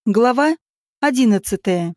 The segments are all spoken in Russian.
Глава 11.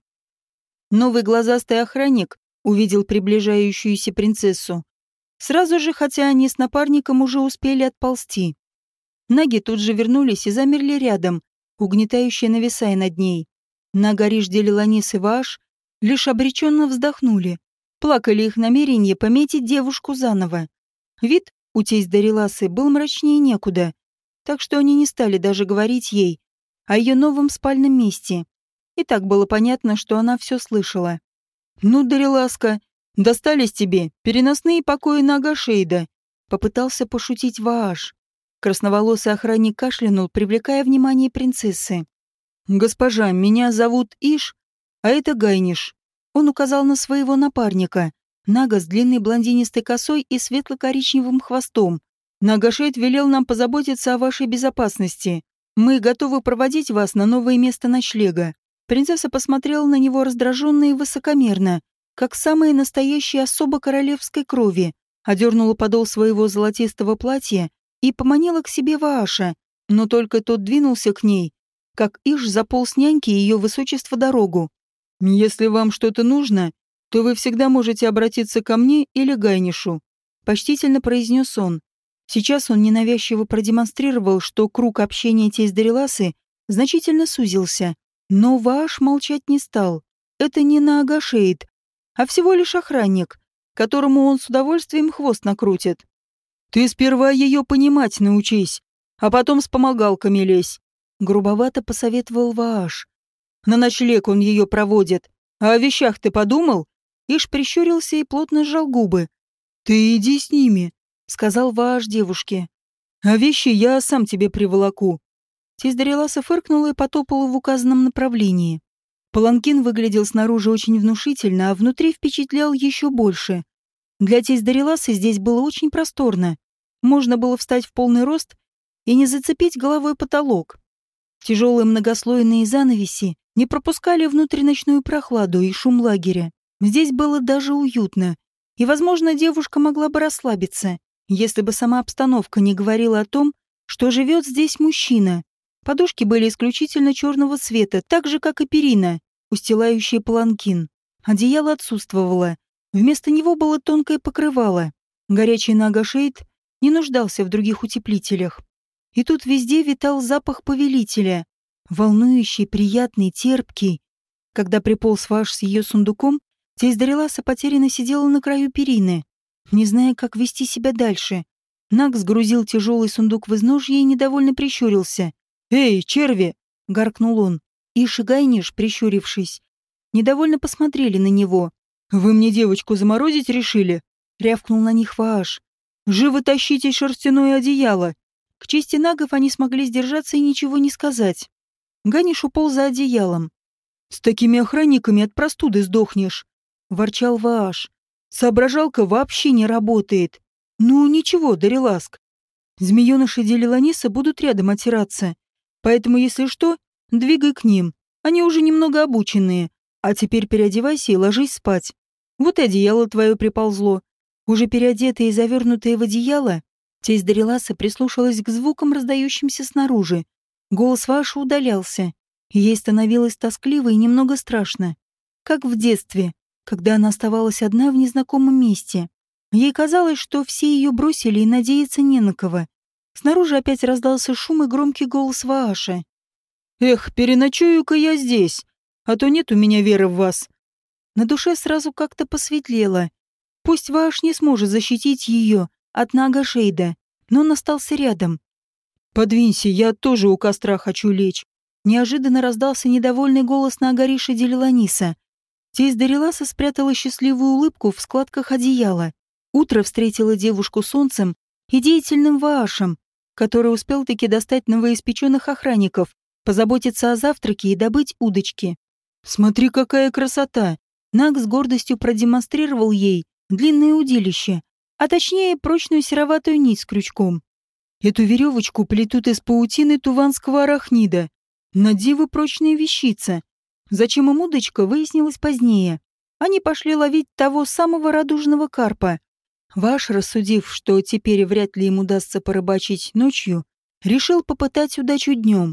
Новый глазастый охранник увидел приближающуюся принцессу. Сразу же, хотя они с напарником уже успели отползти. Наги тут же вернулись и замерли рядом, угнетающе нависая над ней. Нагариш, Делиланис и Вааш лишь обреченно вздохнули. Плакали их намерение пометить девушку заново. Вид у тесть Дариласы был мрачнее некуда, так что они не стали даже говорить ей о ее новом спальном месте. И так было понятно, что она все слышала. «Ну, Дариласка, достались тебе переносные покои Нагашейда», — попытался пошутить Вааш. Красноволосый охранник кашлянул, привлекая внимание принцессы. «Госпожа, меня зовут Иш, а это Гайниш». Он указал на своего напарника, Нага с длинной блондинистой косой и светло-коричневым хвостом. «Нагашейд велел нам позаботиться о вашей безопасности. Мы готовы проводить вас на новое место ночлега». Принцесса посмотрела на него раздраженно и высокомерно, как самая настоящая особа королевской крови, одернула подол своего золотистого платья и поманила к себе Вааша, но только тот двинулся к ней, как Иш заполз няньки ее высочество дорогу. «Если вам что-то нужно, то вы всегда можете обратиться ко мне или Гайнишу», — почтительно произнес он. Сейчас он ненавязчиво продемонстрировал, что круг общения тесть Дариласы значительно сузился. Но Вааш молчать не стал. Это не Наагашейд, а всего лишь охранник, которому он с удовольствием хвост накрутит. «Ты сперва ее понимать научись, а потом с помогалками лезь», — грубовато посоветовал Вааш. «На ночлег он ее проводит. А о вещах ты подумал?» Иш прищурился и плотно сжал губы. «Ты иди с ними», — сказал Вааш девушке. «А вещи я сам тебе приволоку». Тесть Дариласа фыркнула и потопала в указанном направлении. Паланкин выглядел снаружи очень внушительно, а внутри впечатлял еще больше. Для тесть Дариласы здесь было очень просторно. Можно было встать в полный рост и не зацепить головой потолок. Тяжелые многослойные занавеси не пропускали внутрь ночную прохладу и шум лагеря. Здесь было даже уютно, и, возможно, девушка могла бы расслабиться, если бы сама обстановка не говорила о том, что живет здесь мужчина. Подушки были исключительно черного цвета, так же, как и перина, устилающая паланкин. Одеяло отсутствовало. Вместо него было тонкое покрывало. Горячий Нагашейд не нуждался в других утеплителях. И тут везде витал запах повелителя. Волнующий, приятный, терпкий. Когда приполз Вааш с ее сундуком, тесть Дариласа потерянно сидела на краю перины, не зная, как вести себя дальше. Наг сгрузил тяжелый сундук в изножье и недовольно прищурился. «Эй, черви!» — гаркнул он. Иш и Гайниш, прищурившись, недовольно посмотрели на него. «Вы мне девочку заморозить решили?» — рявкнул на них Вааш. «Живо тащите шерстяное одеяло!» К чести нагов они смогли сдержаться и ничего не сказать. Гайниш уполз за одеялом. «С такими охранниками от простуды сдохнешь!» — ворчал Вааш. «Соображалка вообще не работает. Ну, ничего, Дариласк. Змеёныши Делиланиса будут рядом отираться. Поэтому, если что, двигай к ним. Они уже немного обученные. А теперь переодевайся и ложись спать. Вот и одеяло твое приползло». Уже переодетая и завернутая в одеяло, тесть Дариласа прислушалась к звукам, раздающимся снаружи. Голос Ваша удалялся. Ей становилось тоскливо и немного страшно. Как в детстве, когда она оставалась одна в незнакомом месте. Ей казалось, что все ее бросили и надеяться не на кого. Снаружи опять раздался шум и громкий голос Вааша. «Эх, переночую-ка я здесь, а то нет у меня веры в вас». На душе сразу как-то посветлело. Пусть Вааш не сможет защитить ее от Нагашейда, но он остался рядом. «Подвинься, я тоже у костра хочу лечь». Неожиданно раздался недовольный голос Нагариша Делиланиса. Тесть Дариласа спрятала счастливую улыбку в складках одеяла. Утро встретило девушку солнцем и деятельным Ваашем, который успел таки достать новоиспеченных охранников, позаботиться о завтраке и добыть удочки. «Смотри, какая красота!» Наг с гордостью продемонстрировал ей длинное удилище, а точнее прочную сероватую нить с крючком. Эту веревочку плетут из паутины туванского арахнида. На диво прочная вещица. Зачем им удочка, выяснилось позднее. Они пошли ловить того самого радужного карпа. Ваш, рассудив, что теперь вряд ли им удастся порыбачить ночью, решил попытать удачу днем.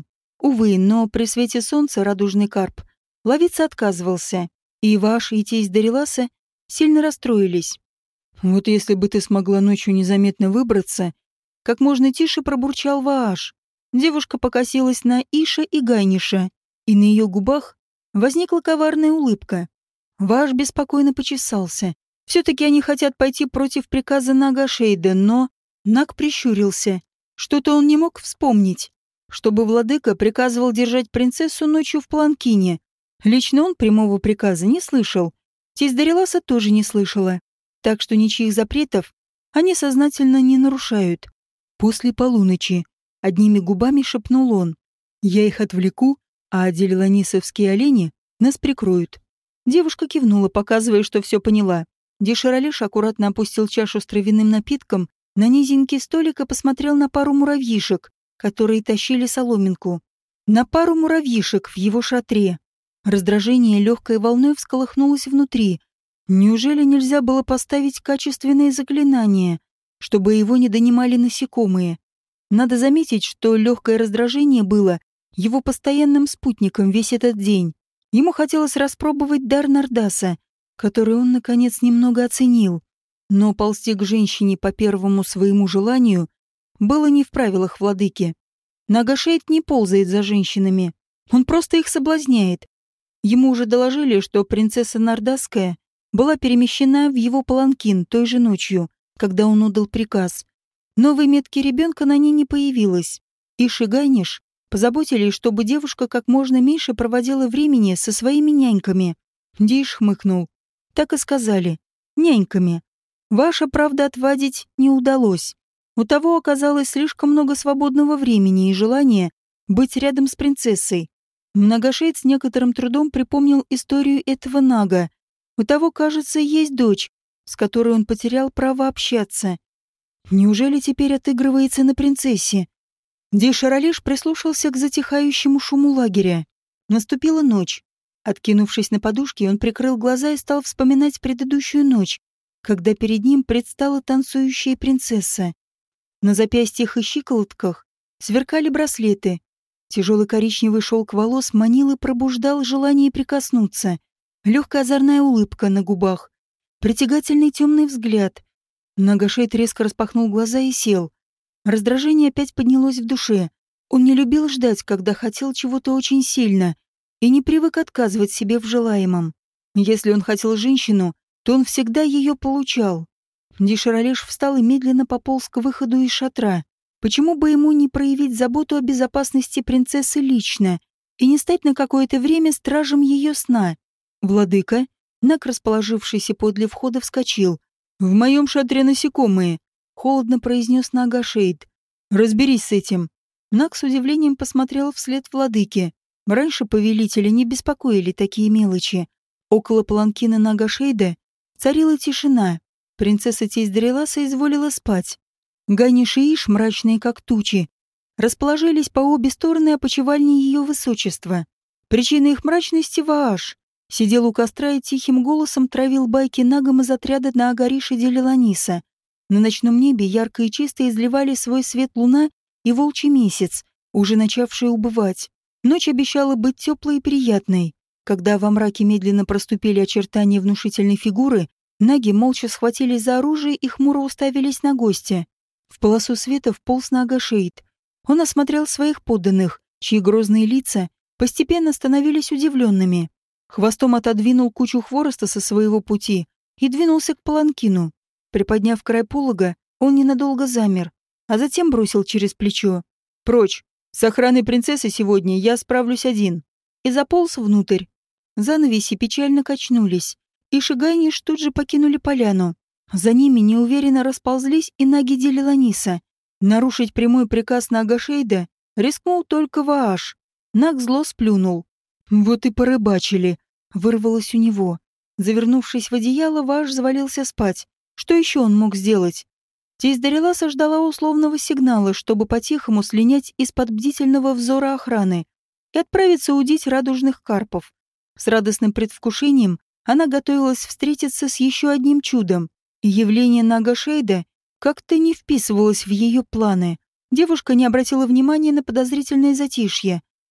Увы, но при свете солнца радужный карп ловиться отказывался, и Вааш и тесть Дариласа сильно расстроились. «Вот если бы ты смогла ночью незаметно выбраться», как можно тише пробурчал Вааш. Девушка покосилась на Иша и Гайниша, и на ее губах возникла коварная улыбка. Вааш беспокойно почесался. Все-таки они хотят пойти против приказа Нага Шейда, но... Наг прищурился. Что-то он не мог вспомнить. Чтобы владыка приказывал держать принцессу ночью в паланкине. Лично он прямого приказа не слышал. Тесть Дариласа тоже не слышала. Так что ничьих запретов они сознательно не нарушают. После полуночи одними губами шепнул он. Я их отвлеку, а делиланисовские олени нас прикроют. Девушка кивнула, показывая, что все поняла. Деширалеш аккуратно опустил чашу с травяным напитком на низенький столик и посмотрел на пару муравьишек, которые тащили соломинку. На пару муравьишек в его шатре. Раздражение легкой волной всколыхнулось внутри. Неужели нельзя было поставить качественные заклинания, чтобы его не донимали насекомые? Надо заметить, что легкое раздражение было его постоянным спутником весь этот день. Ему хотелось распробовать дар Нардаса, который он, наконец, немного оценил. Но ползти к женщине по первому своему желанию было не в правилах владыки. Нагашейд не ползает за женщинами, он просто их соблазняет. Ему уже доложили, что принцесса Нардасская была перемещена в его паланкин той же ночью, когда он отдал приказ. Новой метки ребенка на ней не появилось. Иш и Гайниш позаботились, чтобы девушка как можно меньше проводила времени со своими няньками. Дейш хмыкнул. Так и сказали. Няньками. Ваша, правда, отвадить не удалось. У того оказалось слишком много свободного времени и желания быть рядом с принцессой. Многошейд с некоторым трудом припомнил историю этого Нага. У того, кажется, есть дочь, с которой он потерял право общаться. Неужели теперь отыгрывается на принцессе? Дейшаралеш прислушался к затихающему шуму лагеря. Наступила ночь. Откинувшись на подушке, он прикрыл глаза и стал вспоминать предыдущую ночь, когда перед ним предстала танцующая принцесса. На запястьях и щиколотках сверкали браслеты. Тяжелый коричневый шелк волос манил и пробуждал желание прикоснуться. Легкая озорная улыбка на губах. Притягательный темный взгляд. Нагашейд резко распахнул глаза и сел. Раздражение опять поднялось в душе. Он не любил ждать, когда хотел чего-то очень сильно, и не привык отказывать себе в желаемом. Если он хотел женщину, то он всегда ее получал. Дейшаралеш встал и медленно пополз к выходу из шатра. Почему бы ему не проявить заботу о безопасности принцессы лично и не стать на какое-то время стражем ее сна? Владыка, Наг, расположившийся подле входа, вскочил. «В моем шатре насекомые», — холодно произнес Нагашейд. «Разберись с этим». Наг с удивлением посмотрел вслед владыке. Раньше повелители не беспокоили такие мелочи. Около паланкина Нагашейда царила тишина. Принцесса тесть Дариласа изволила спать. Гайниш и Иш, мрачные как тучи, расположились по обе стороны опочивальни ее высочества. Причина их мрачности — Вааш. Сидел у костра и тихим голосом травил байки Нагам из отряда на Агарише Делиланиса. На ночном небе ярко и чисто изливали свой свет луна и волчий месяц, уже начавший убывать. Ночь обещала быть теплой и приятной. Когда во мраке медленно проступили очертания внушительной фигуры, Наги молча схватились за оружие и хмуро уставились на гостя. В полосу света вполз Нагашейд. Он осмотрел своих подданных, чьи грозные лица постепенно становились удивленными. Хвостом отодвинул кучу хвороста со своего пути и двинулся к паланкину. Приподняв край полога, он ненадолго замер, а затем бросил через плечо. «Прочь! С охраной принцессы сегодня я справлюсь один!» И заполз внутрь. Занавеси печально качнулись, и Шигайниш тут же покинули поляну. За ними неуверенно расползлись и наги Делиланиса. Нарушить прямой приказ Нагашейда рискнул только Вааш. Наг зло сплюнул. «Вот и порыбачили!» — вырвалось у него. Завернувшись в одеяло, Вааш завалился спать. Что еще он мог сделать? Тесть Дариласа ждала условного сигнала, чтобы по-тихому слинять из-под бдительного взора охраны и отправиться удить радужных карпов. С радостным предвкушением она готовилась встретиться с еще одним чудом, и явление Нагашейда как-то не вписывалось в ее планы. Девушка не обратила внимания на подозрительное затишье.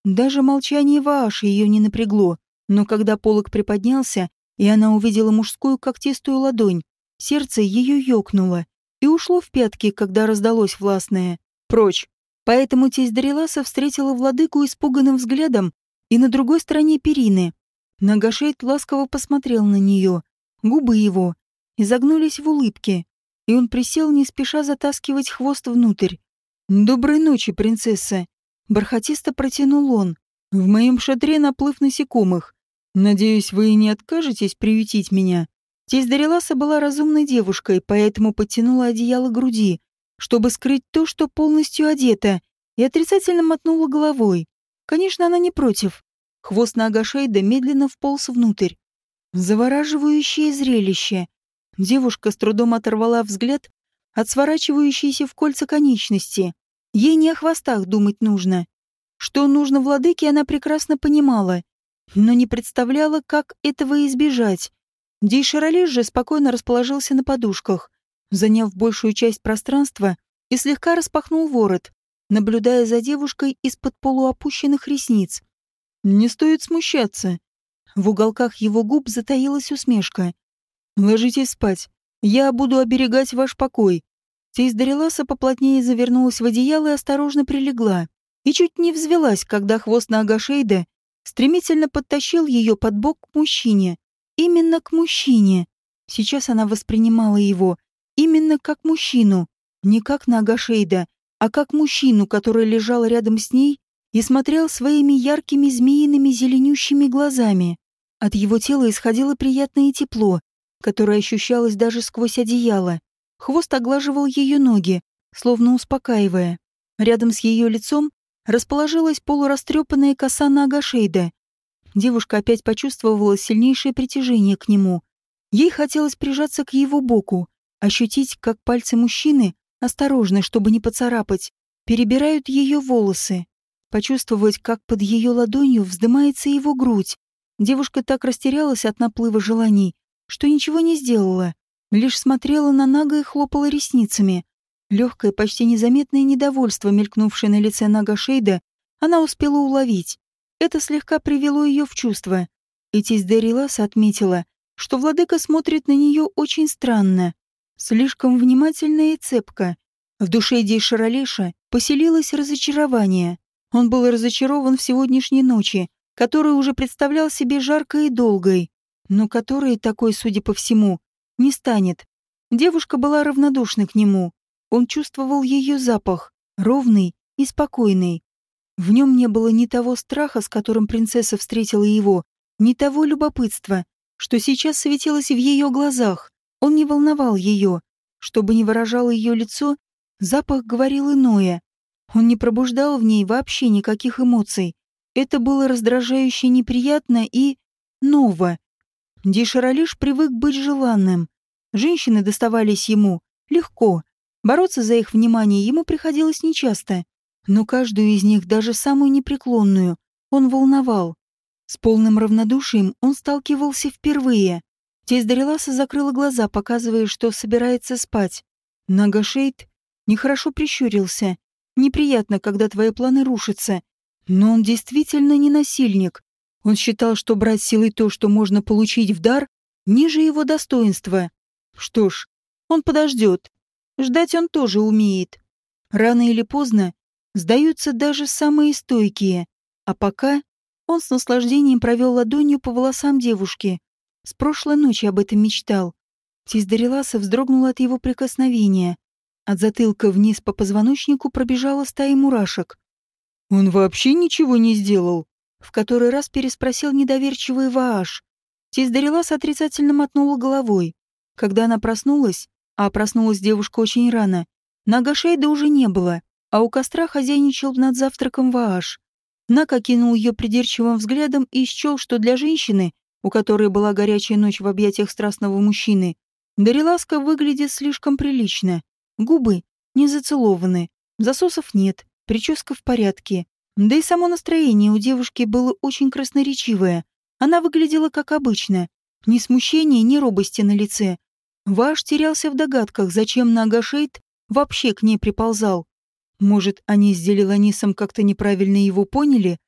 Даже молчание Вааши ее не напрягло, но когда полог приподнялся, и она увидела мужскую когтистую ладонь, сердце ее ёкнуло и ушло в пятки, когда раздалось властное «Прочь!». Поэтому тесть Дариласа встретила владыку испуганным взглядом и на другой стороне перины. Нагашейд ласково посмотрел на нее. Губы его изогнулись в улыбке, и он присел, не спеша затаскивать хвост внутрь. «Доброй ночи, принцесса!» Бархатисто протянул он. «В моем шатре наплыв насекомых. Надеюсь, вы не откажетесь приютить меня?» Тесть Дариласа была разумной девушкой, поэтому подтянула одеяло к груди, чтобы скрыть то, что полностью одета, и отрицательно мотнула головой. Конечно, она не против. Хвост Нагашейда медленно вполз внутрь. Завораживающее зрелище. Девушка с трудом оторвала взгляд от сворачивающейся в кольца конечности. Ей не о хвостах думать нужно. Что нужно владыке, она прекрасно понимала, но не представляла, как этого избежать. Дейшаролеш же спокойно расположился на подушках, заняв большую часть пространства, и слегка распахнул ворот, наблюдая за девушкой из-под полуопущенных ресниц. «Не стоит смущаться». В уголках его губ затаилась усмешка. «Ложитесь спать. Я буду оберегать ваш покой». Тесть Дариласа поплотнее завернулась в одеяло и осторожно прилегла. И чуть не взвелась, когда хвост Нагашейда стремительно подтащил ее под бок к мужчине. Именно к мужчине. Сейчас она воспринимала его именно как мужчину. Не как Нагашейда, а как мужчину, который лежал рядом с ней и смотрел своими яркими змеиными зеленющими глазами. От его тела исходило приятное тепло, которое ощущалось даже сквозь одеяло. Хвост оглаживал ее ноги, словно успокаивая. Рядом с ее лицом расположилась полурастрепанная коса Нагашейда. Девушка опять почувствовала сильнейшее притяжение к нему. Ей хотелось прижаться к его боку, ощутить, как пальцы мужчины, осторожно, чтобы не поцарапать, перебирают ее волосы, почувствовать, как под ее ладонью вздымается его грудь. Девушка так растерялась от наплыва желаний, что ничего не сделала, лишь смотрела на Нага и хлопала ресницами. Легкое, почти незаметное недовольство, мелькнувшее на лице Нагашейда, она успела уловить. Это слегка привело ее в чувство. И тесть Дариласа отметила, что владыка смотрит на нее очень странно, слишком внимательно и цепко. В душе Дейшаролеша поселилось разочарование. Он был разочарован в сегодняшней ночи, которую уже представлял себе жаркой и долгой, но которой такой, судя по всему, не станет. Девушка была равнодушна к нему. Он чувствовал ее запах, ровный и спокойный. В нем не было ни того страха, с которым принцесса встретила его, ни того любопытства, что сейчас светилось в ее глазах. Он не волновал ее. Что бы ни выражало ее лицо, запах говорил иное. Он не пробуждал в ней вообще никаких эмоций. Это было раздражающе неприятно и ново. Дейшаролеш привык быть желанным. Женщины доставались ему легко. Бороться за их внимание ему приходилось нечасто. Но каждую из них, даже самую непреклонную, он волновал. С полным равнодушием он сталкивался впервые. Тесть Дариласа закрыла глаза, показывая, что собирается спать. Нагашейд нехорошо прищурился. Неприятно, когда твои планы рушатся. Но он действительно не насильник. Он считал, что брать силой то, что можно получить в дар, ниже его достоинства. Что ж, он подождет. Ждать он тоже умеет. Рано или поздно сдаются даже самые стойкие. А пока он с наслаждением провел ладонью по волосам девушки. С прошлой ночи об этом мечтал. Тесть Дариласа вздрогнула от его прикосновения. От затылка вниз по позвоночнику пробежала стая мурашек. «Он вообще ничего не сделал?» В который раз переспросил недоверчивый Вааш. Тесть Дариласа отрицательно мотнула головой. Когда она проснулась, а проснулась девушка очень рано, Нагашейда уже не было, а у костра хозяйничал над завтраком Вааш. Наг окинул ее придирчивым взглядом и счел, что для женщины, у которой была горячая ночь в объятиях страстного мужчины, Дариласка выглядит слишком прилично. Губы не зацелованы, засосов нет, прическа в порядке. Да и само настроение у девушки было очень красноречивое. Она выглядела как обычно. Ни смущения, ни робости на лице. Вааш терялся в догадках, зачем Нагашейд вообще к ней приползал. Может, они с Делиланисом как-то неправильно его поняли?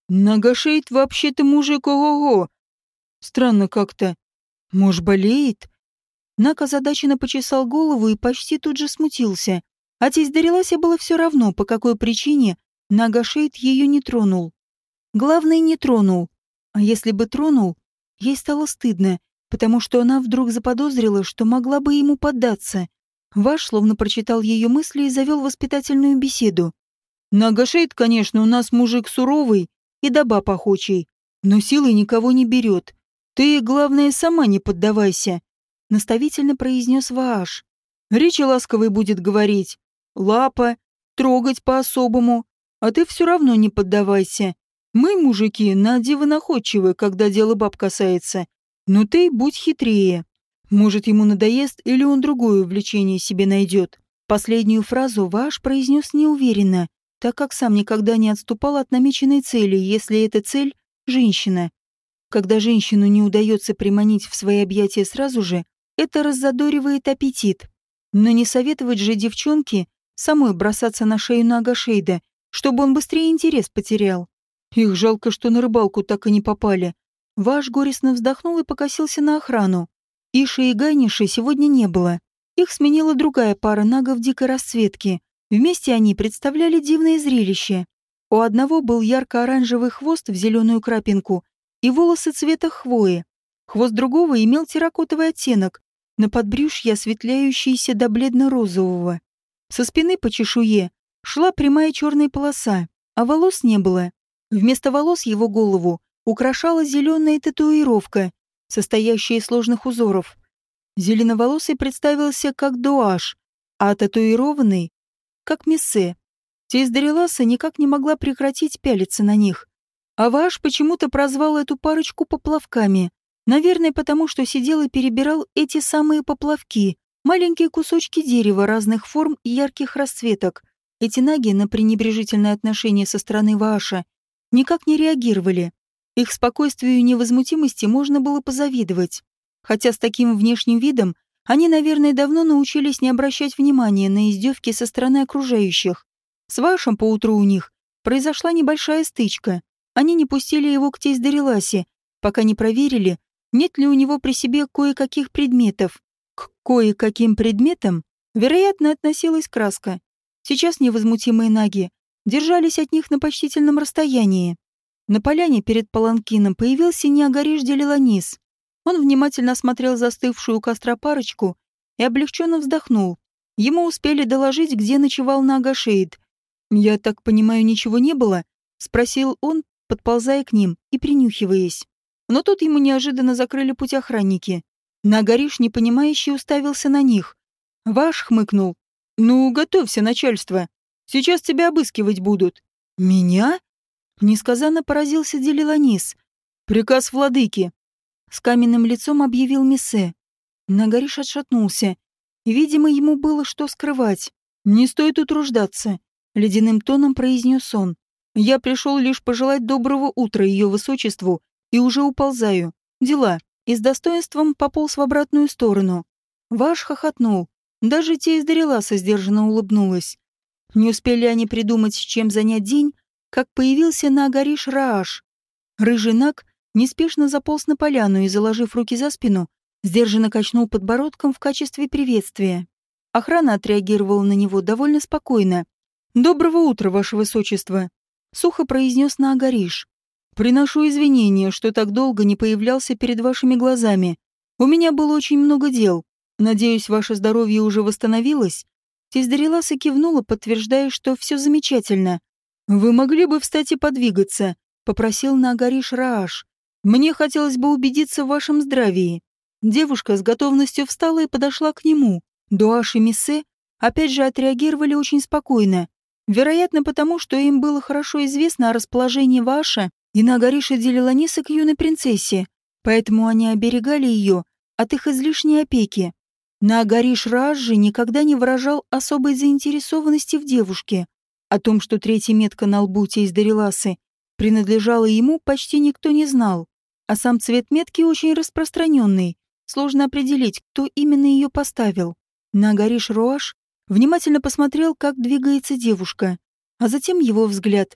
Нагашейд вообще-то мужик ого-го. Странно как-то. Может, болеет? Нак озадаченно почесал голову и почти тут же смутился. А тесть Дариласе было все равно, по какой причине Нагашейд ее не тронул. Главное, не тронул. А если бы тронул, ей стало стыдно, потому что она вдруг заподозрила, что могла бы ему поддаться. Ваш словно прочитал ее мысли и завел воспитательную беседу. «Нагашейд, конечно, у нас мужик суровый и до баб охочий, но силой никого не берет. Ты, главное, сама не поддавайся», — наставительно произнес Вааш. «Речи ласковой будет говорить, лапа, трогать по-особому, а ты все равно не поддавайся. Мы, мужики, на диво находчивы, когда дело баб касается, но ты будь хитрее. Может, ему надоест или он другое увлечение себе найдет». Последнюю фразу Вааш произнес неуверенно, так как сам никогда не отступал от намеченной цели, если эта цель – женщина. Когда женщину не удается приманить в свои объятия сразу же, это раззадоривает аппетит. Но не советовать же девчонке самой бросаться на шею Нагашейда, чтобы он быстрее интерес потерял. Их жалко, что на рыбалку так и не попали. Ваш горестно вздохнул и покосился на охрану. Иши и Гайниши сегодня не было. Их сменила другая пара нагов дикой расцветки. Вместе они представляли дивное зрелище. У одного был ярко-оранжевый хвост в зеленую крапинку и волосы цвета хвои. Хвост другого имел терракотовый оттенок, на подбрюшье осветляющийся до бледно-розового. Со спины по чешуе шла прямая черная полоса, а волос не было. Вместо волос его голову украшала зеленая татуировка, состоящая из сложных узоров. Зеленоволосый представился как Дуаш, а татуированный — как Миссе. Тесть Дариласа никак не могла прекратить пялиться на них. А Вааш почему-то прозвал эту парочку поплавками. Наверное, потому что сидел и перебирал эти самые поплавки, маленькие кусочки дерева разных форм и ярких расцветок. Эти наги на пренебрежительное отношение со стороны Вааша никак не реагировали. Их спокойствию и невозмутимости можно было позавидовать. Хотя с таким внешним видом они, наверное, давно научились не обращать внимания на издевки со стороны окружающих. С Вашем поутру у них произошла небольшая стычка. Они не пустили его к тесть Дариласе, пока не проверили, нет ли у него при себе кое-каких предметов. К кое-каким предметам, вероятно, относилась краска. Сейчас невозмутимые наги держались от них на почтительном расстоянии. На поляне перед паланкином появился Неагариш Делиланис. Он внимательно осмотрел застывшую у костра парочку и облегченно вздохнул. Ему успели доложить, где ночевал Нагашейд. «Я так понимаю, ничего не было?» — спросил он, подползая к ним и принюхиваясь. Но тут ему неожиданно закрыли путь охранники. Нагариш, непонимающе, уставился на них. Ваш хмыкнул. «Ну, готовься, начальство. Сейчас тебя обыскивать будут». «Меня?» — несказанно поразился Делиланис. «Приказ владыки», — с каменным лицом объявил Миссе. Нагариш отшатнулся. Видимо, ему было что скрывать. «Не стоит утруждаться», — ледяным тоном произнес он. «Я пришел лишь пожелать доброго утра ее высочеству и уже уползаю. Дела». И с достоинством пополз в обратную сторону. Ваш хохотнул. Даже тесть Дариласа сдержанно улыбнулась. Не успели они придумать, чем занять день, как появился Наагариш Рааш. Рыжий наг неспешно заполз на поляну и, заложив руки за спину, сдержанно качнул подбородком в качестве приветствия. Охрана отреагировала на него довольно спокойно. «Доброго утра, ваше высочество», — сухо произнес Наагариш. «Приношу извинения, что так долго не появлялся перед вашими глазами. У меня было очень много дел. Надеюсь, ваше здоровье уже восстановилось?» Тесть Дариласа кивнула, подтверждая, что все замечательно. «Вы могли бы встать и подвигаться», — попросил Наагариш Рааш. «Мне хотелось бы убедиться в вашем здравии». Девушка с готовностью встала и подошла к нему. Дуаш и Миссе опять же отреагировали очень спокойно. Вероятно, потому что им было хорошо известно о расположении Вааша и Наагариша Делиланиса к юной принцессе, поэтому они оберегали ее от их излишней опеки. Наагариш Рааш же никогда не выражал особой заинтересованности в девушке. О том, что третья метка на лбу тесть Дариласы принадлежала ему, почти никто не знал. А сам цвет метки очень распространенный. Сложно определить, кто именно ее поставил. Наагариш Рааш внимательно посмотрел, как двигается девушка, а затем его взгляд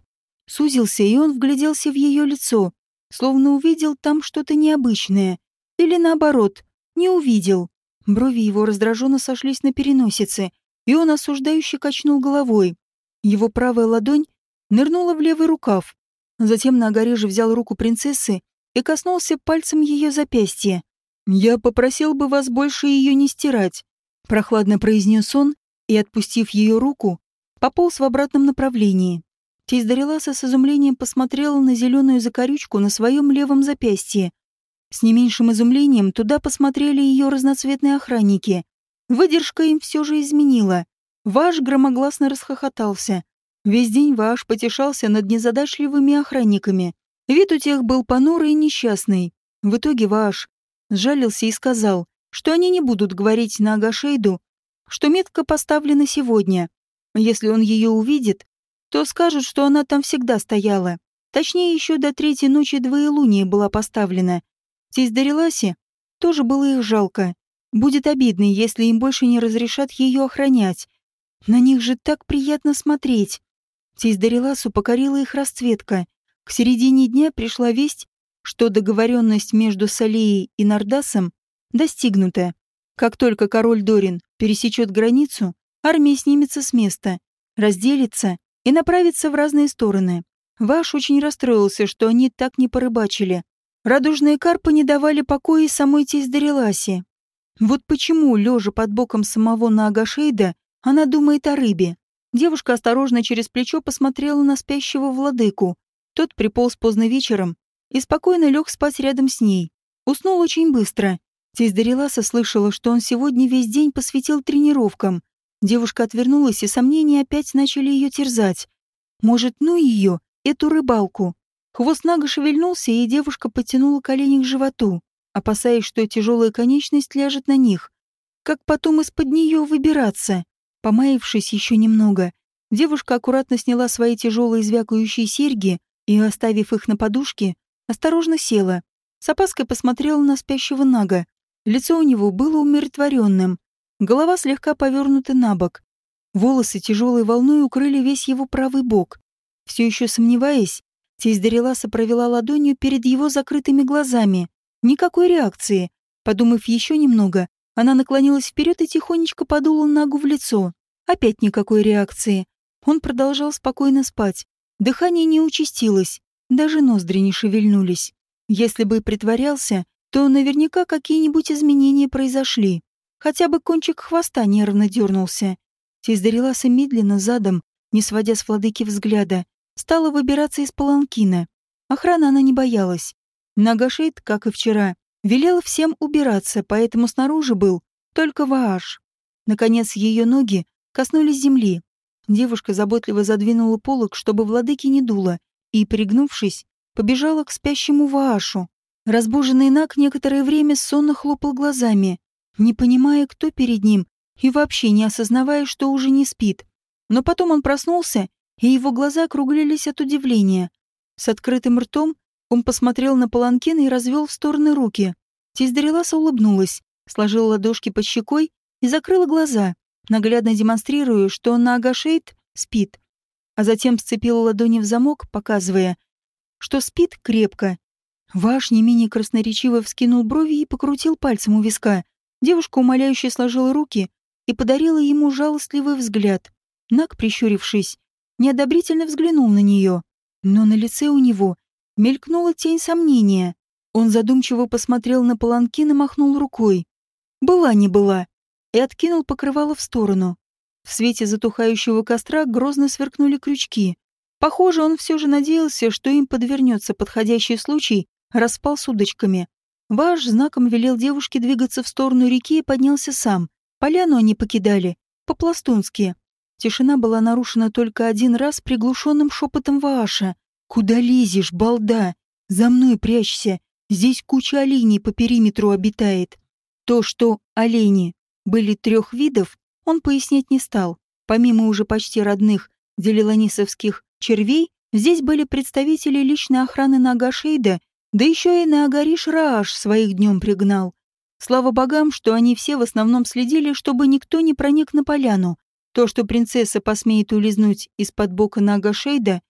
сузился, и он вгляделся в ее лицо, словно увидел там что-то необычное. Или наоборот, не увидел. Брови его раздраженно сошлись на переносице, и он осуждающе качнул головой. Его правая ладонь нырнула в левый рукав. Затем Наагареж взял руку принцессы и коснулся пальцем ее запястья. «Я попросил бы вас больше ее не стирать», — прохладно произнес он, и, отпустив ее руку, пополз в обратном направлении. Тесть Дариласа с изумлением посмотрела на зеленую закорючку на своем левом запястье. С не меньшим изумлением туда посмотрели ее разноцветные охранники. Выдержка им все же изменила. Вааш громогласно расхохотался. Весь день Вааш потешался над незадачливыми охранниками. Вид у тех был понурый и несчастный. В итоге Вааш сжалился и сказал, что они не будут говорить на Агашейду, что метка поставлена сегодня. Если он ее увидит, то скажут, что она там всегда стояла. Точнее, еще до третьей ночи двоелуния была поставлена. Тесть Дариласе тоже было их жалко. Будет обидно, если им больше не разрешат ее охранять. На них же так приятно смотреть. Тесть Дариласу покорила их расцветка. К середине дня пришла весть, что договоренность между Салеей и Нардасом достигнута. Как только король Дорин пересечет границу, армия снимется с места, разделится и направится в разные стороны. Вааш очень расстроился, что они так не порыбачили. Радужные карпы не давали покоя самой тесть Дариласе. Вот почему, лежа под боком самого Наагашейда, она думает о рыбе. Девушка осторожно через плечо посмотрела на спящего владыку. Тот приполз поздно вечером и спокойно лег спать рядом с ней. Уснул очень быстро. Тесть Дариласа слышала, что он сегодня весь день посвятил тренировкам. Девушка отвернулась, и сомнения опять начали ее терзать. Может, ну ее, эту рыбалку? Хвост Нага шевельнулся, и девушка потянула колени к животу, опасаясь, что тяжелая конечность ляжет на них. Как потом из-под нее выбираться? Помаявшись еще немного, девушка аккуратно сняла свои тяжелые звякающие серьги и, оставив их на подушке, осторожно села. С опаской посмотрела на спящего Нага. Лицо у него было умиротворенным, голова слегка повернута на бок. Волосы тяжелой волной укрыли весь его правый бок. Все еще сомневаясь, тесть Дариласа провела ладонью перед его закрытыми глазами. Никакой реакции. Подумав еще немного, она наклонилась вперед и тихонечко подула Нагу в лицо. Опять никакой реакции. Он продолжал спокойно спать. Дыхание не участилось, даже ноздри не шевельнулись. Если бы притворялся, то наверняка какие-нибудь изменения произошли. Хотя бы кончик хвоста нервно дернулся. Тесть Дариласа медленно задом, не сводя с владыки взгляда, стала выбираться из паланкина. Охраны она не боялась. Нагашейд, как и вчера, велел всем убираться, поэтому снаружи был только Вааш. Наконец ее ноги коснулись земли. Девушка заботливо задвинула полог, чтобы владыки не дуло, и, пригнувшись, побежала к спящему Ваашу. Разбуженный Наг некоторое время сонно хлопал глазами, не понимая, кто перед ним, и вообще не осознавая, что уже не спит. Но потом он проснулся, и его глаза округлились от удивления. С открытым ртом он посмотрел на паланкин и развел в стороны руки. Тесть Дариласа улыбнулась, сложила ладошки под щекой и закрыла глаза, наглядно демонстрируя, что Наагашейд спит. А затем сцепила ладони в замок, показывая, что спит крепко. Вааш не менее красноречиво вскинул брови и покрутил пальцем у виска. Девушка умоляюще сложила руки и подарила ему жалостливый взгляд. Наг, прищурившись, неодобрительно взглянул на нее, но на лице у него мелькнула тень сомнения. Он задумчиво посмотрел на паланкин и махнул рукой. Была не была, и откинул покрывало в сторону. В свете затухающего костра грозно сверкнули крючки. Похоже, он все же надеялся, что им подвернется подходящий случай, распал с удочками. Вааш знаком велел девушке двигаться в сторону реки и поднялся сам. Поляну они покидали, по-пластунски. Тишина была нарушена только один раз приглушенным шепотом Вааша. «Куда лезешь, балда? За мной прячься. Здесь куча оленей по периметру обитает». То, что олени были 3 видов, он пояснять не стал. Помимо уже почти родных делиланисовских червей, здесь были представители личной охраны Наагашейда, да еще и Наагариш Рааш своих днем пригнал. Слава богам, что они все в основном следили, чтобы никто не проник на поляну. То, что принцесса посмеет улизнуть из-под бока Наагашейда,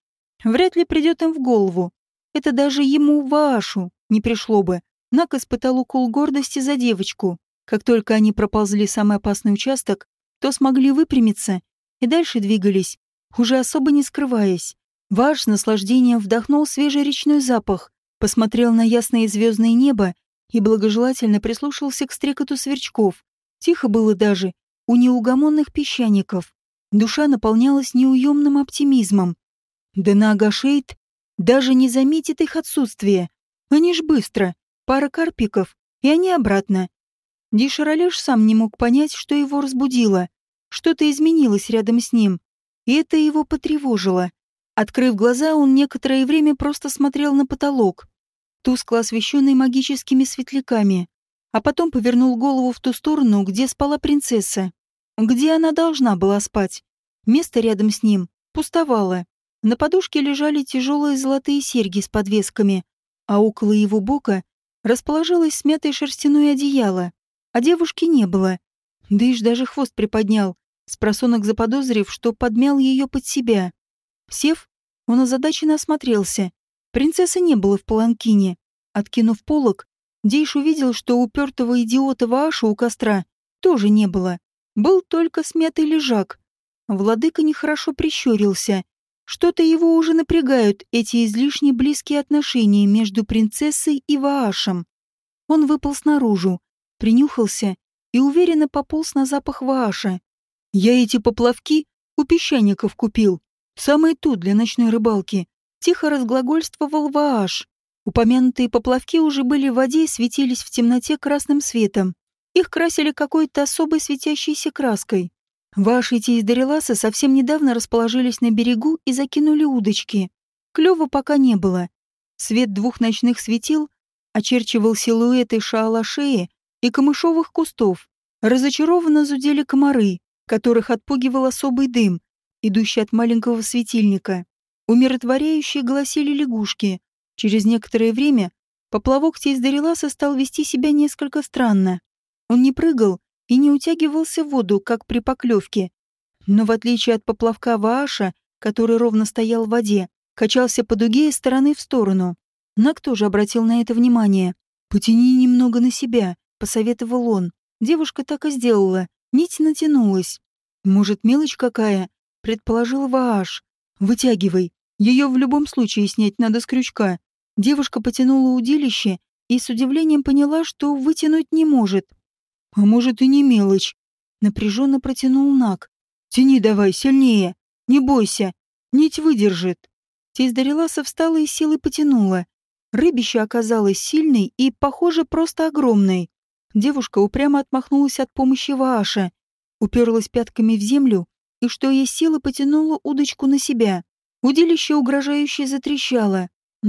Вряд ли придет им в голову. Это даже ему, Ваашу, не пришло бы. Нак испытал укол гордости за девочку. Как только они проползли самый опасный участок, то смогли выпрямиться и дальше двигались, уже особо не скрываясь. Вааш с наслаждением вдохнул свежий речной запах, посмотрел на ясное звездное небо и благожелательно прислушался к стрекоту сверчков. Тихо было даже у неугомонных песчаников. Душа наполнялась неуемным оптимизмом. Да Наагашейд даже не заметит их отсутствие. Они ж быстро. Пара карпиков, и они обратно. Дишаралеш сам не мог понять, что его разбудило. Что-то изменилось рядом с ним, и это его потревожило. Открыв глаза, он некоторое время просто смотрел на потолок, тускло освещенный магическими светляками, а потом повернул голову в ту сторону, где спала принцесса. Где она должна была спать. Место рядом с ним пустовало. На подушке лежали тяжелые золотые серьги с подвесками, а около его бока расположилось смятое шерстяное одеяло. А девушки не было. Дэйш даже хвост приподнял, спросонок заподозрив, что подмял ее под себя. Сев, он озадаченно осмотрелся. Принцессы не было в паланкине. Откинув полог, Дейш увидел, что упертого идиота Вааша у костра тоже не было. Был только смятый лежак. Владыка нехорошо прищурился. Что-то его уже напрягают эти излишне близкие отношения между принцессой и Ваашем. Он выполз наружу, принюхался и уверенно пополз на запах Вааша. «Я эти поплавки у песчаников купил. Самые тут для ночной рыбалки», — тихо разглагольствовал Вааш. Упомянутые поплавки уже были в воде и светились в темноте красным светом. Их красили какой-то особой светящейся краской. Вааш и Тейсдареласа совсем недавно расположились на берегу и закинули удочки. Клёва пока не было. Свет двух ночных светил очерчивал силуэты шаалашеи и камышовых кустов. Разочарованно зудели комары, которых отпугивал особый дым, идущий от маленького светильника. Умиротворяющие голосили лягушки. Через некоторое время поплавок Тейсдареласа стал вести себя несколько странно. Он не прыгал и не утягивался в воду, как при поклевке. Но в отличие от поплавка Вааша, который ровно стоял в воде, качался по дуге из стороны в сторону. Нак тоже обратил на это внимание. «Потяни немного на себя», — посоветовал он. Девушка так и сделала. Нить натянулась. «Может, мелочь какая?» — предположил Вааш. «Вытягивай. Ее в любом случае снять надо с крючка». Девушка потянула удилище и с удивлением поняла, что вытянуть не может. «А может, и не мелочь», — напряженно протянул Нак. «Тяни давай, сильнее. Не бойся. Нить выдержит». Тейсдареласа встала и силой потянула. Рыбище оказалось сильной и, похоже, просто огромной. Девушка упрямо отмахнулась от помощи Вааша, уперлась пятками в землю и, что есть силы, потянула удочку на себя. Удилище угрожающе затрещало.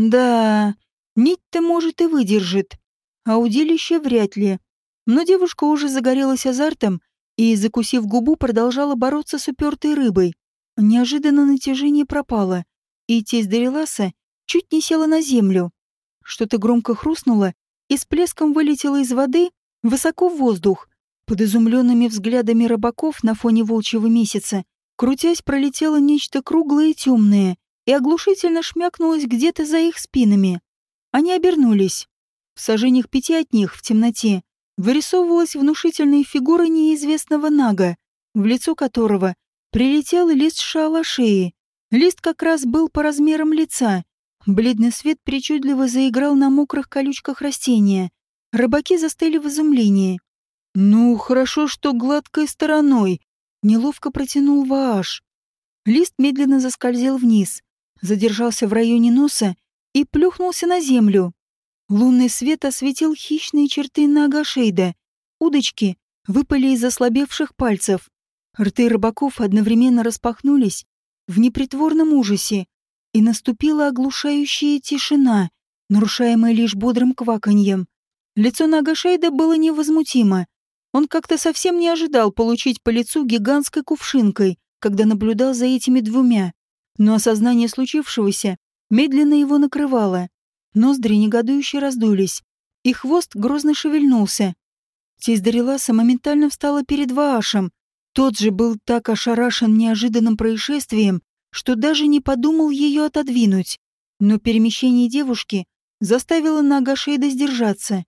Да, нить-то, может, и выдержит, а удилище вряд ли. Но девушка уже загорелась азартом и, закусив губу, продолжала бороться с упертой рыбой. Неожиданно натяжение пропало, и Тейсдареласа чуть не села на землю. Что-то громко хрустнуло и с плеском вылетело из воды высоко в воздух. Под изумленными взглядами рыбаков на фоне волчьего месяца, крутясь, пролетело нечто круглое и темное и оглушительно шмякнулось где-то за их спинами. Они обернулись. В сажениях 5 от них, в темноте, вырисовывалась внушительная фигура неизвестного нага, в лицо которого прилетел лист шаалашеи. Лист как раз был по размерам лица. Бледный свет причудливо заиграл на мокрых колючках растения. Рыбаки застыли в изумлении. «Ну, хорошо, что гладкой стороной», — неловко протянул Вааш. Лист медленно заскользил вниз, задержался в районе носа и плюхнулся на землю. Лунный свет осветил хищные черты Наагашейда. Удочки выпали из ослабевших пальцев. Рты рыбаков одновременно распахнулись в непритворном ужасе, и наступила оглушающая тишина, нарушаемая лишь бодрым кваканьем. Лицо Наагашейда было невозмутимо. Он как-то совсем не ожидал получить по лицу гигантской кувшинкой, когда наблюдал за этими двумя. Но осознание случившегося медленно его накрывало. Ноздри негодующе раздулись, и хвост грозно шевельнулся. Тейсдареласа моментально встала перед Ваашем. Тот же был так ошарашен неожиданным происшествием, что даже не подумал ее отодвинуть. Но перемещение девушки заставило Нагашейда сдержаться.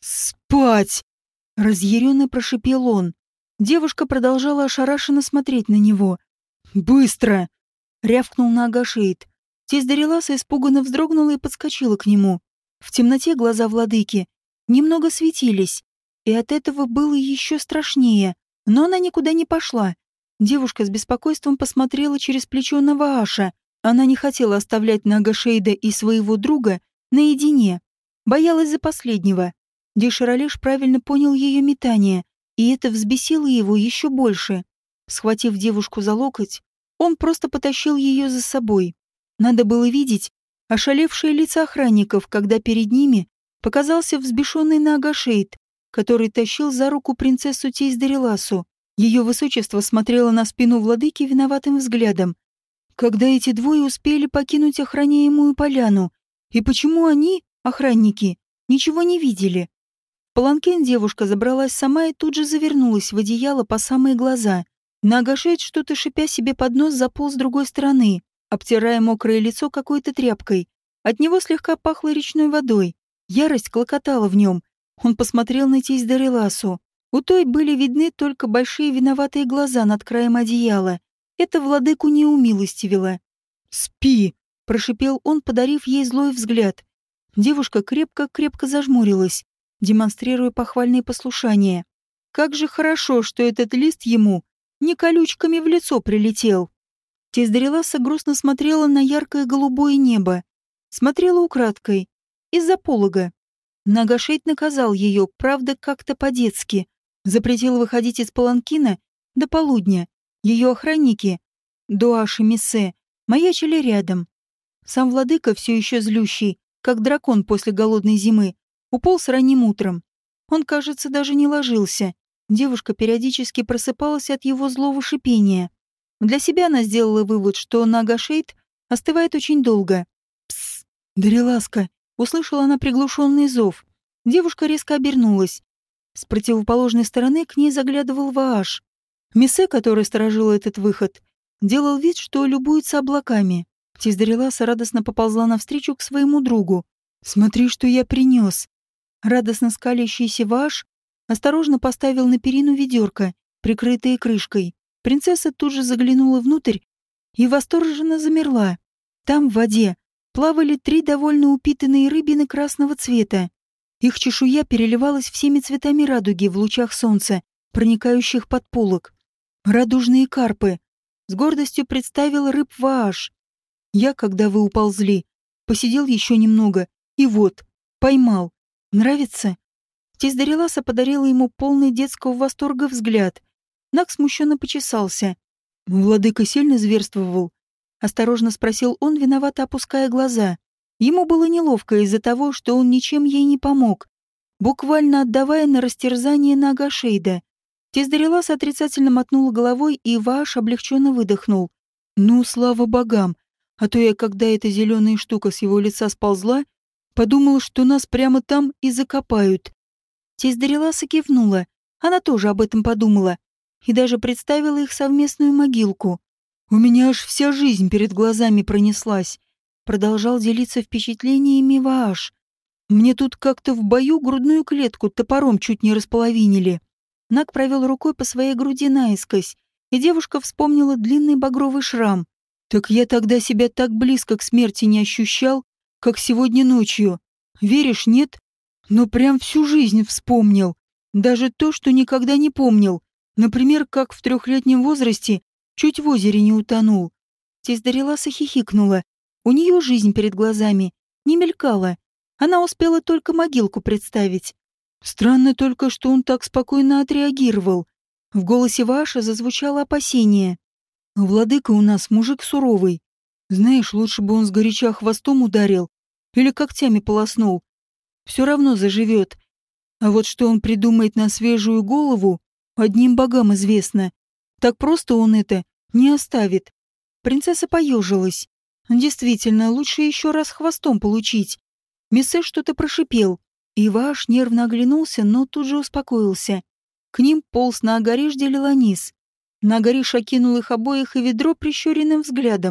«Спать!» — разъяренно прошипел он. Девушка продолжала ошарашенно смотреть на него. «Быстро!» — рявкнул Нагашейд. Тесть Дариласа испуганно вздрогнула и подскочила к нему. В темноте глаза владыки немного светились, и от этого было еще страшнее, но она никуда не пошла. Девушка с беспокойством посмотрела через плечо на Вааша. Она не хотела оставлять Нагашейда и своего друга наедине. Боялась за последнего. Деширалеш правильно понял ее метание, и это взбесило его еще больше. Схватив девушку за локоть, он просто потащил ее за собой. Надо было видеть ошалевшие лица охранников, когда перед ними показался взбешенный Нагашейд, который тащил за руку принцессу Тесть Дариласу. Ее высочество смотрело на спину владыки виноватым взглядом. Когда эти двое успели покинуть охраняемую поляну, и почему они, охранники, ничего не видели? В паланкин девушка забралась сама и тут же завернулась в одеяло по самые глаза. Нагашейд, что-то шипя себе под нос, заполз с другой стороны, обтирая мокрое лицо какой-то тряпкой. От него слегка пахло речной водой. Ярость клокотала в нем. Он посмотрел на Тесть Дариласу. У той были видны только большие виноватые глаза над краем одеяла. Это владыку не умилостивило. «Спи!» — прошипел он, подарив ей злой взгляд. Девушка крепко-крепко зажмурилась, демонстрируя похвальное послушание. Как же хорошо, что этот лист ему не колючками в лицо прилетел. Тесть Дариласа грустно смотрела на яркое голубое небо. Смотрела украдкой, из-за полога. Нагашейд наказал ее, правда, как-то по-детски. Запретил выходить из паланкина до полудня. Ее охранники, Дуаш и Миссе, маячили рядом. Сам владыка, все еще злющий, как дракон после голодной зимы, уполз ранним утром. Он, кажется, даже не ложился. Девушка периодически просыпалась от его злого шипения. Для себя она сделала вывод, что Нагашейд остывает очень долго. «Псс, Дариласка!» — услышала она приглушенный зов. Девушка резко обернулась. С противоположной стороны к ней заглядывал Вааш. Миссе, который сторожил этот выход, делал вид, что любуется облаками. Тесть Дариласа радостно поползла навстречу к своему другу. «Смотри, что я принес!» Радостно скалящийся Вааш осторожно поставил на перину ведерко, прикрытое крышкой. Принцесса тут же заглянула внутрь и восторженно замерла. Там, в воде, плавали 3 довольно упитанные рыбины красного цвета. Их чешуя переливалась всеми цветами радуги в лучах солнца, проникающих под полог. Радужные карпы. С гордостью представил рыб Вааш. Я, когда вы уползли, посидел еще немного, и вот, поймал. Нравится? Тесть Дариласа подарила ему полный детского восторга взгляд. Наг смущенно почесался. «Владыка сильно зверствовал?» — осторожно спросил он, виновато опуская глаза. Ему было неловко из-за того, что он ничем ей не помог, буквально отдавая на растерзание Нагашейда. Тесть Дариласа отрицательно мотнула головой, и Вааш облегченно выдохнул. «Ну, слава богам! А то я, когда эта зеленая штука с его лица сползла, подумала, что нас прямо там и закопают». Тесть Дариласа кивнула. Она тоже об этом подумала. И даже представила их совместную могилку. «У меня аж вся жизнь перед глазами пронеслась», — продолжал делиться впечатлениями Вааш. «Мне тут как-то в бою грудную клетку топором чуть не располовинили». Наг провел рукой по своей груди наискось, и девушка вспомнила длинный багровый шрам. «Так я тогда себя так близко к смерти не ощущал, как сегодня ночью. Веришь, нет? Но прям всю жизнь вспомнил. Даже то, что никогда не помнил. Например, как в 3-летнем возрасте чуть в озере не утонул». Тесть Дариласа хихикнула. У нее жизнь перед глазами не мелькала. Она успела только могилку представить. Странно только, что он так спокойно отреагировал. В голосе Ваша зазвучало опасение. «Владыка у нас мужик суровый. Знаешь, лучше бы он сгоряча хвостом ударил или когтями полоснул. Все равно заживет. А вот что он придумает на свежую голову, одним богам известно. Так просто он это не оставит». Принцесса поежилась. Действительно, лучше еще раз хвостом получить. Миссе что-то прошипел. Иваш нервно оглянулся, но тут же успокоился. К ним полз на Агариш Делиланис. Нагариш окинул их обоих и ведро прищуренным взглядом.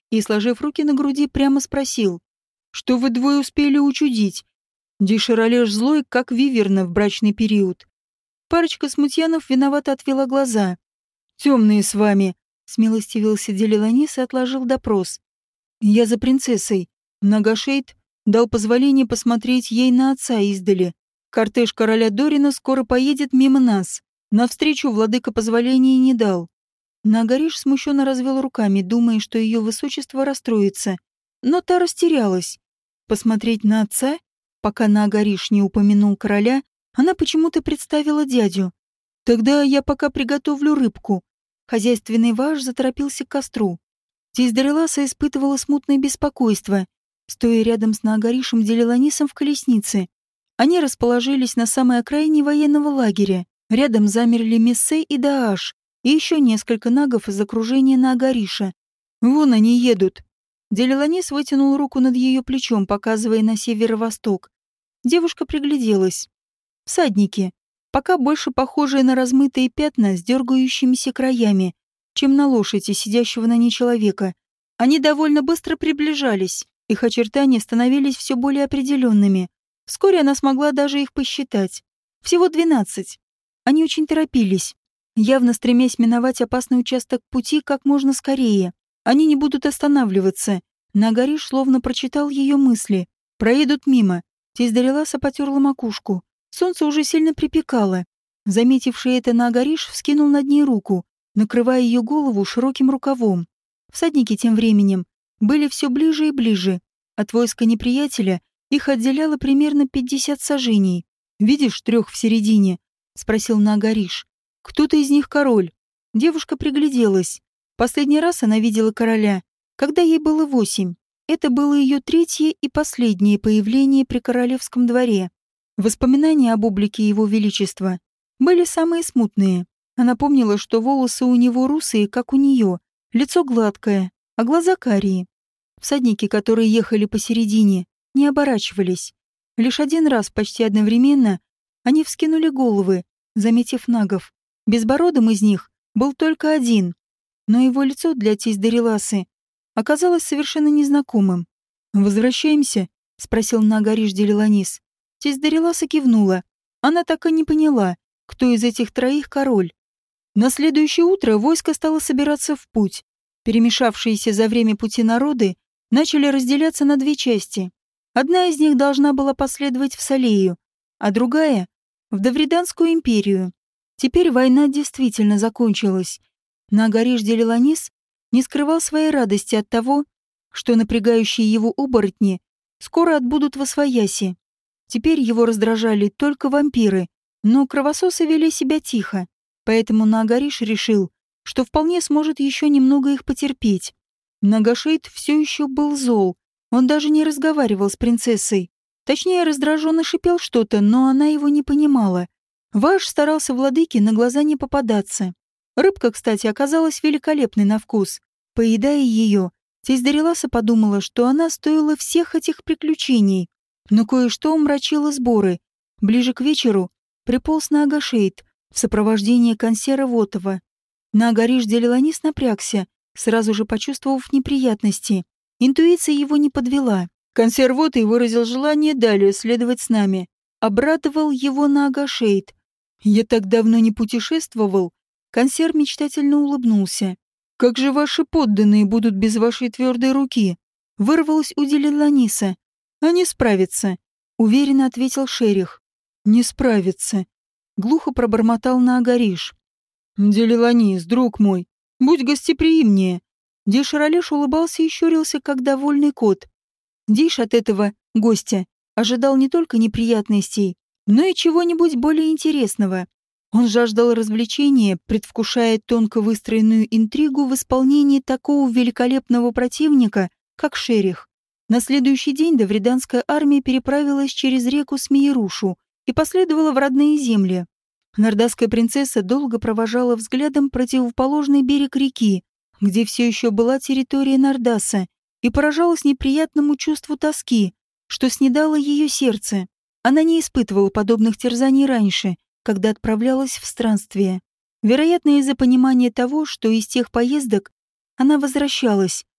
и, сложив руки на груди, прямо спросил: «Что вы двое успели учудить?» Диширалеш злой, как виверна в брачный период. Парочка смутьянов виновато отвела глаза. «Темные с вами», — смилостивился Делиланис и отложил допрос. «Я за принцессой. Нагашейд дал позволение посмотреть ей на отца издали. Кортеж короля Дорина скоро поедет мимо нас. Навстречу владыка позволения не дал». Нагариш смущенно развел руками, думая, что ее высочество расстроится. Но та растерялась. Посмотреть на отца? Пока Нагариш не упомянул короля, она почему-то представила дядю. «Тогда я пока приготовлю рыбку». Хозяйственный ваш заторопился к костру. Тиздареласа испытывала смутное беспокойство, стоя рядом с Наагаришем Делиланисом в колеснице. Они расположились на самой окраине военного лагеря. Рядом замерли Мессей и Дааш, и еще несколько нагов из окружения Наагариша. «Вон они едут». Делиланис вытянул руку над ее плечом, показывая на северо-восток. Девушка пригляделась. Всадники, пока больше похожие на размытые пятна с дергающимися краями, чем на лошади, сидящего на ней человека. Они довольно быстро приближались, их очертания становились все более определенными. Вскоре она смогла даже их посчитать. Всего 12. Они очень торопились, явно стремясь миновать опасный участок пути как можно скорее. Они не будут останавливаться. Нагариш словно прочитал ее мысли. Проедут мимо. Тиздареласа потерла макушку. Солнце уже сильно припекало. Заметивший это Нагариш вскинул над ней руку, накрывая ее голову широким рукавом. Всадники тем временем были все ближе и ближе. От войска неприятеля их отделяло примерно 50 саженей. «Видишь 3 в середине?» — спросил Нагариш. «Кто-то из них король». Девушка пригляделась. Последний раз она видела короля, когда ей было 8. Это было ее 3-е и последнее появление при королевском дворе. Воспоминания об облике его величества были самые смутные. Она помнила, что волосы у него русые, как у нее, лицо гладкое, а глаза карие. Всадники, которые ехали посередине, не оборачивались. Лишь один раз почти одновременно они вскинули головы, заметив нагов. Безбородым из них был только один, но его лицо для Тиздареласы оказалось совершенно незнакомым. «Возвращаемся?» — спросил Нагариш Делиланис. Тиздареласа кивнула. Она так и не поняла, кто из этих 3 король. На следующее утро войско стало собираться в путь. Перемешавшиеся за время пути народы начали разделяться на 2 части. Одна из них должна была последовать в Салею, а другая — в Давриданскую империю. Теперь война действительно закончилась. Нагариш Делиланис не скрывал своей радости от того, что напрягающие его оборотни скоро отбудут восвояси. Теперь его раздражали только вампиры, но кровососы вели себя тихо, поэтому Нагариш решил, что вполне сможет еще немного их потерпеть. Нагашейд все еще был зол, он даже не разговаривал с принцессой. Точнее, раздраженно шипел что-то, но она его не понимала. Ваш старался владыке на глаза не попадаться. Рыбка, кстати, оказалась великолепной на вкус. Поедая ее, Тиздареласа подумала, что она стоила всех этих приключений. Но кое-что омрачило сборы. Ближе к вечеру приполз Наагашейд в сопровождении консьера Вотова. Наагариш Делиланис напрягся, сразу же почувствовав неприятности. Интуиция его не подвела. Консьер Вотой выразил желание далее следовать с нами. Обрадовал его Наагашейд. «Я так давно не путешествовал». Консьер мечтательно улыбнулся. «Как же ваши подданные будут без вашей твердой руки?» Вырвалось у Делиланиса. «Они справятся», — уверенно ответил Шерих. «Не справятся», — глухо пробормотал Наагариш. «Делиланис, друг мой, будь гостеприимнее». Дишаралеш улыбался и щурился, как довольный кот. Диш от этого гостя ожидал не только неприятностей, но и чего-нибудь более интересного. Он жаждал развлечения, предвкушая тонко выстроенную интригу в исполнении такого великолепного противника, как Шерих. На следующий день давриданская армия переправилась через реку Смеерушу и последовала в родные земли. Нардасская принцесса долго провожала взглядом противоположный берег реки, где все еще была территория Нардаса, и поражалась неприятному чувству тоски, что снедало ее сердце. Она не испытывала подобных терзаний раньше, когда отправлялась в странствие. Вероятно, из-за понимания того, что из тех поездок она возвращалась,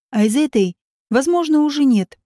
а из этой, возможно, уже нет.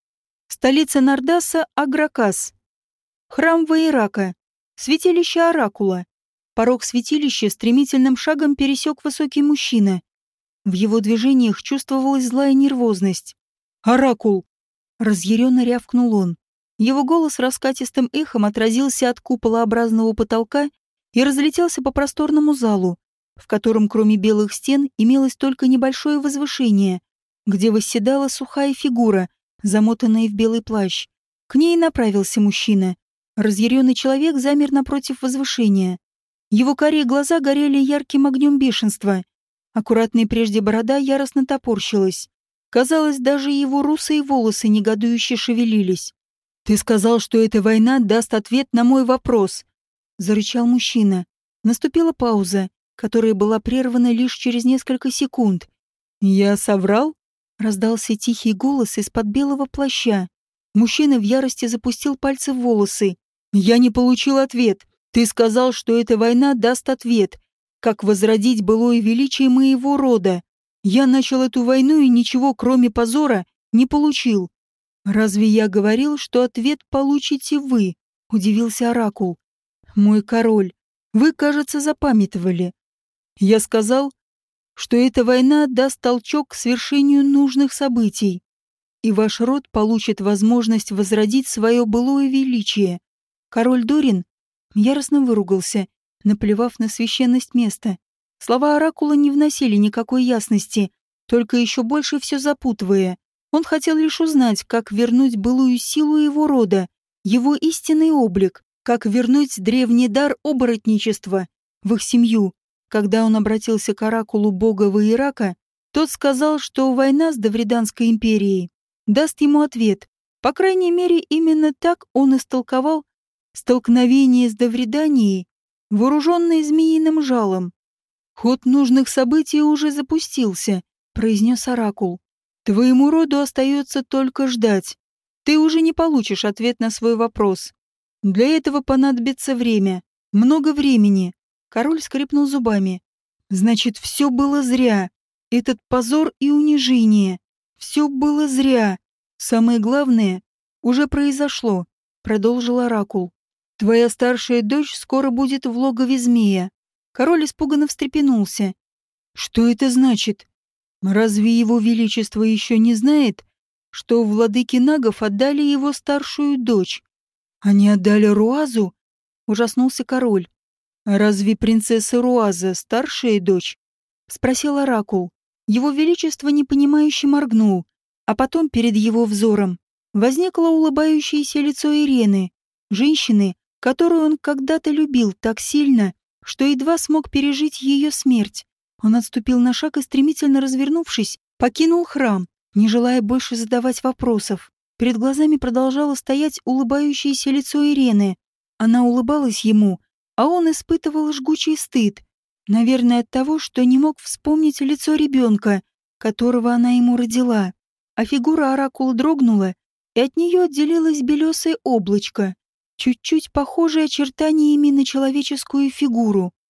Столица Нардаса — Агракас. Храм Ваирака. Святилище Оракула. Порог святилища стремительным шагом пересек высокий мужчина. В его движениях чувствовалась злая нервозность. «Оракул!» — разъяренно рявкнул он. Его голос раскатистым эхом отразился от куполообразного потолка и разлетелся по просторному залу, в котором кроме белых стен имелось только небольшое возвышение, где восседала сухая фигура, замотанная в белый плащ. К ней направился мужчина. Разъяренный человек замер напротив возвышения. Его карие глаза горели ярким огнем бешенства. Аккуратная прежде борода яростно топорщилась. Казалось, даже его русые волосы негодующе шевелились. «Ты сказал, что эта война даст ответ на мой вопрос», — зарычал мужчина. Наступила пауза, которая была прервана лишь через несколько секунд. «Я соврал?» — раздался тихий голос из-под белого плаща. Мужчина в ярости запустил пальцы в волосы. «Я не получил ответ. Ты сказал, что эта война даст ответ. Как возродить былое величие моего рода? Я начал эту войну и ничего, кроме позора, не получил. Разве я говорил, что ответ получите вы?» — удивился Оракул. «Мой король, вы, кажется, запамятовали. Я сказал, что эта война даст толчок к свершению нужных событий, и ваш род получит возможность возродить свое былое величие». Король Дорин яростно выругался, наплевав на священность места. Слова Оракула не вносили никакой ясности, только еще больше все запутывая. Он хотел лишь узнать, как вернуть былую силу его рода, его истинный облик, как вернуть древний дар оборотничества в их семью. Когда он обратился к оракулу бога Ваирака, тот сказал, что война с Давриданской империей даст ему ответ. По крайней мере, именно так он истолковал столкновение с Давриданией, вооруженной змеиным жалом. «Ход нужных событий уже запустился», — произнес оракул. «Твоему роду остается только ждать. Ты уже не получишь ответ на свой вопрос. Для этого понадобится время. Много времени». Король скрипнул зубами. «Значит, все было зря. Этот позор и унижение. Все было зря. Самое главное уже произошло», — продолжил оракул. «Твоя старшая дочь скоро будет в логове змея». Король испуганно встрепенулся. «Что это значит? Разве его величество еще не знает, что владыки нагов отдали его старшую дочь?» «Они отдали Руазу?» — ужаснулся король. «А разве принцесса Руаза старшая дочь?» — спросил оракул. Его величество непонимающе моргнул, а потом перед его взором возникло улыбающееся лицо Ирены, женщины, которую он когда-то любил так сильно, что едва смог пережить ее смерть. Он отступил на шаг и, стремительно развернувшись, покинул храм, не желая больше задавать вопросов. Перед глазами продолжало стоять улыбающееся лицо Ирены. Она улыбалась ему, а он испытывал жгучий стыд. Наверное, от того, что не мог вспомнить лицо ребенка, которого она ему родила. А фигура оракула дрогнула, и от нее отделилось белесое облачко, чуть-чуть похожее очертаниями на человеческую фигуру.